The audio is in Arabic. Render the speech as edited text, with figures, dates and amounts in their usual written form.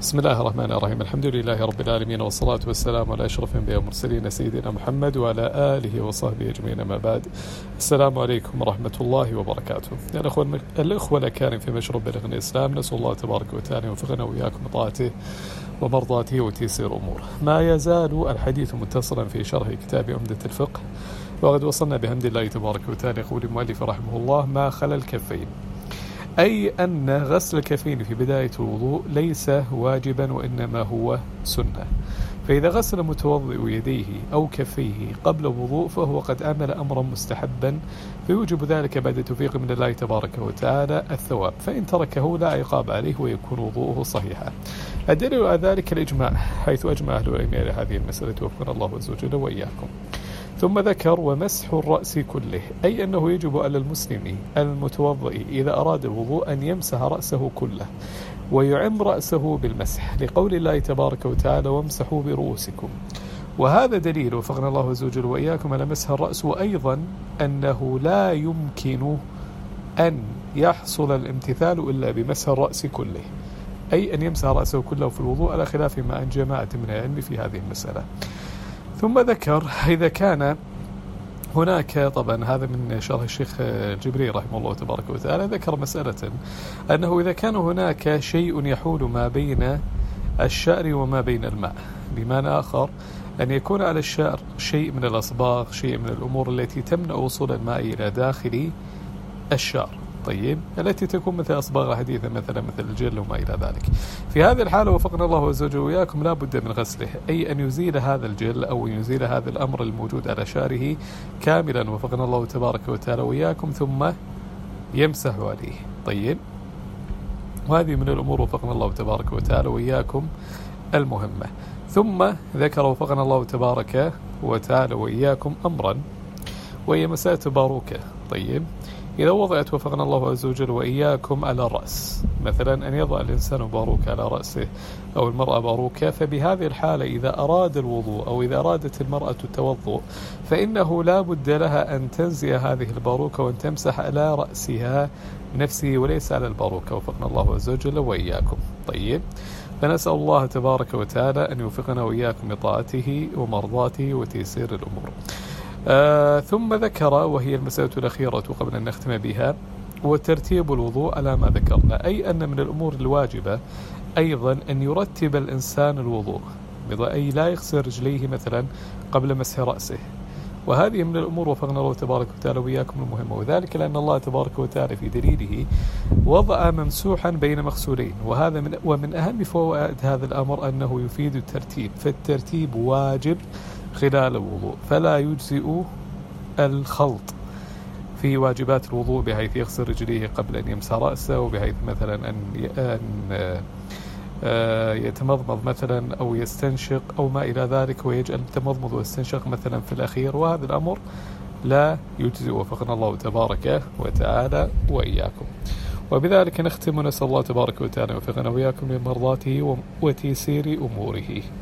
بسم الله الرحمن الرحيم. الحمد لله رب العالمين، والصلاة والسلام على أشرف الأنبياء والمرسلين سيدنا محمد وعلى آله وصحبه أجمعين، ما بعد. السلام عليكم ورحمة الله وبركاته. الأخوة الأكارم في مشروع بلغ الإسلام، نسأل الله تبارك وتعالى يوفقنا وإياكم بطاعته ومرضاته وتيسير أموره. ما يزال الحديث متصلا في شرح كتاب عمدة الفقه، وقد وصلنا بحمد الله تبارك وتعالى يقول المؤلف رحمه الله: ما خلا الكفين، أي أن غسل الكفين في بداية الوضوء ليس واجبا وإنما هو سنة. فإذا غسل متوضئ يديه أو كفيه قبل الوضوء فهو قد عمل أمرا مستحبا، فيوجب ذلك بعد توفيق من الله تبارك وتعالى الثواب، فإن تركه لا عقاب عليه ويكون وضوءه صحيحا. الدليل على ذلك الإجماع، حيث أجمع أهل العلم على هذه المسألة وفقنا الله عز وجل وإياكم. ثم ذكر: ومسح الرأس كله، أي أنه يجب على المسلم المتوضئ إذا أراد الوضوء أن يمسح رأسه كله ويعم رأسه بالمسح، لقول الله تبارك وتعالى: وامسحوا برؤوسكم. وهذا دليل وفقنا الله عز وجل وإياكم على مسح الرأس، وأيضا أنه لا يمكن أن يحصل الامتثال إلا بمسح الرأس كله، أي أن يمسح رأسه كله في الوضوء، على خلاف ما عن جماعة من العلم في هذه المسألة. ثم ذكر: إذا كان هناك، طبعا هذا من شرح الشيخ جبريل رحمه الله تبارك وتعالى، ذكر مسألة أنه إذا كان هناك شيء يحول ما بين الشعر وما بين الماء، بمعنى آخر أن يكون على الشعر شيء من الأصباغ، شيء من الأمور التي تمنع وصول الماء إلى داخل الشعر، طيب، التي تكون مثل أصباغ حديثة مثلا مثل الجل وما إلى ذلك. في هذه الحالة وفقنا الله عز وجل وإياكم لا بد من غسله، أي أن يزيل هذا الجل أو يزيل هذا الأمر الموجود على شعره كاملا وفقنا الله تبارك وتعالى وإياكم، ثم يمسح عليه، طيب. وهذه من الأمور وفقنا الله تبارك وتعالى وإياكم المهمة. ثم ذكر وفقنا الله تبارك وتعالى وإياكم أمرا، وهي مسألة باروكة، طيب. إذا وضعت وفقنا الله عز وجل وإياكم على الرأس، مثلا أن يضع الإنسان باروكة على رأسه أو المرأة باروكة، فبهذه الحالة إذا أراد الوضوء أو إذا أرادت المرأة التوضؤ فإنه لا بد لها أن تنزع هذه الباروكة وأن تمسح على رأسها نفسه وليس على الباروكة وفقنا الله عز وجل وإياكم، طيب. فنسأل الله تبارك وتعالى أن يوفقنا وإياكم بطاعته ومرضاته وتيسير الأمور. ثم ذكر، وهي المسألة الأخيرة قبل أن نختم بها، وترتيب الوضوء على ما ذكرنا، أي أن من الأمور الواجبة أيضا أن يرتب الإنسان الوضوء، أي لا يغسل رجليه مثلا قبل مسح رأسه. وهذه من الأمور وفقنا الله تبارك وتعالى وإياكم المهمة، وذلك لأن الله تبارك وتعالى في دليله وضع ممسوحا بين مغسولين، وهذا ومن أهم فوائد هذا الأمر أنه يفيد الترتيب، فالترتيب واجب خلال الوضوء، فلا يجزئ الخلط في واجبات الوضوء بحيث يغسل رجليه قبل أن يمسح رأسه، وبحيث مثلا أن يتمضمض مثلا أو يستنشق أو ما إلى ذلك، ويجعل التمضمض والاستنشاق مثلا في الأخير، وهذا الأمر لا يجزئ وفقنا الله تبارك وتعالى وإياكم. وبذلك نختم، ونسأل الله تبارك وتعالى وفقنا وإياكم لمرضاته وتيسير أموره.